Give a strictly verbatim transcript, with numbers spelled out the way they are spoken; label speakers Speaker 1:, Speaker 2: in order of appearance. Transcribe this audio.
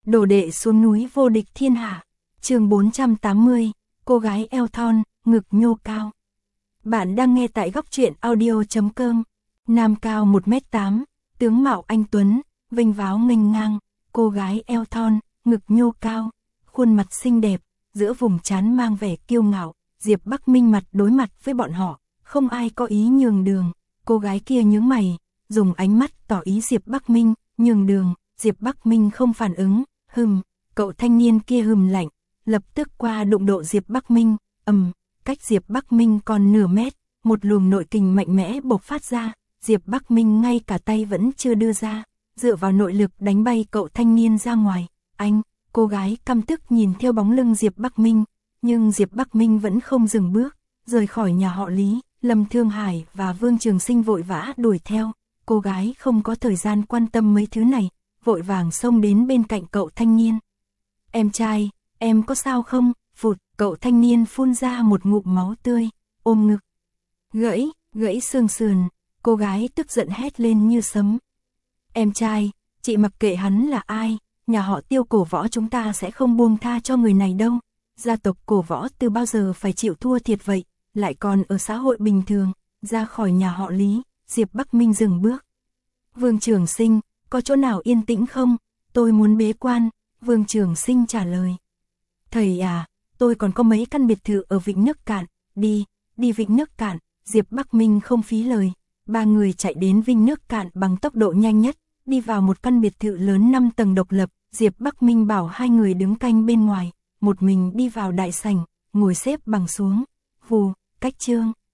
Speaker 1: Đồ đệ xuống núi vô địch thiên hạ. Chương bốn trăm tám mươi, cô gái eo thon, ngực nhô cao. Bạn đang nghe tại góc truyện audio chấm com. Nam cao một mét tám, tướng mạo anh tuấn, vinh váo nghênh ngang, cô gái eo thon, ngực nhô cao, khuôn mặt xinh đẹp, giữa vùng trán mang vẻ kiêu ngạo. Diệp Bắc Minh mặt đối mặt với bọn họ, không ai có ý nhường đường. Cô gái kia nhướng mày, dùng ánh mắt tỏ ý Diệp Bắc Minh nhường đường. Diệp Bắc Minh không phản ứng, hừm, cậu thanh niên kia hừm lạnh, lập tức qua đụng độ Diệp Bắc Minh, ầm, cách Diệp Bắc Minh còn nửa mét, một luồng nội kình mạnh mẽ bộc phát ra, Diệp Bắc Minh ngay cả tay vẫn chưa đưa ra, dựa vào nội lực đánh bay cậu thanh niên ra ngoài. Anh, cô gái căm tức nhìn theo bóng lưng Diệp Bắc Minh, nhưng Diệp Bắc Minh vẫn không dừng bước, rời khỏi nhà họ Lý. Lâm Thương Hải và Vương Trường Sinh vội vã đuổi theo, cô gái không có thời gian quan tâm mấy thứ này, vội vàng xông đến bên cạnh cậu thanh niên. Em trai, em có sao không? Phụt, cậu thanh niên phun ra một ngụm máu tươi, ôm ngực. Gãy, gãy xương sườn, cô gái tức giận hét lên như sấm. Em trai, chị mặc kệ hắn là ai, nhà họ Tiêu cổ võ chúng ta sẽ không buông tha cho người này đâu. Gia tộc cổ võ từ bao giờ phải chịu thua thiệt vậy, lại còn ở xã hội bình thường. Ra khỏi nhà họ Lý, Diệp Bắc Minh dừng bước. Vương Trường Sinh, có chỗ nào yên tĩnh không? Tôi muốn bế quan. Vương Trường Sinh trả lời. Thầy à, tôi còn có mấy căn biệt thự ở Vịnh Nước Cạn, đi, đi Vịnh Nước Cạn. Diệp Bắc Minh không phí lời, ba người chạy đến Vịnh Nước Cạn bằng tốc độ nhanh nhất, đi vào một căn biệt thự lớn năm tầng độc lập. Diệp Bắc Minh bảo hai người đứng canh bên ngoài, một mình đi vào đại sảnh, ngồi xếp bằng xuống. Vù, cách chương.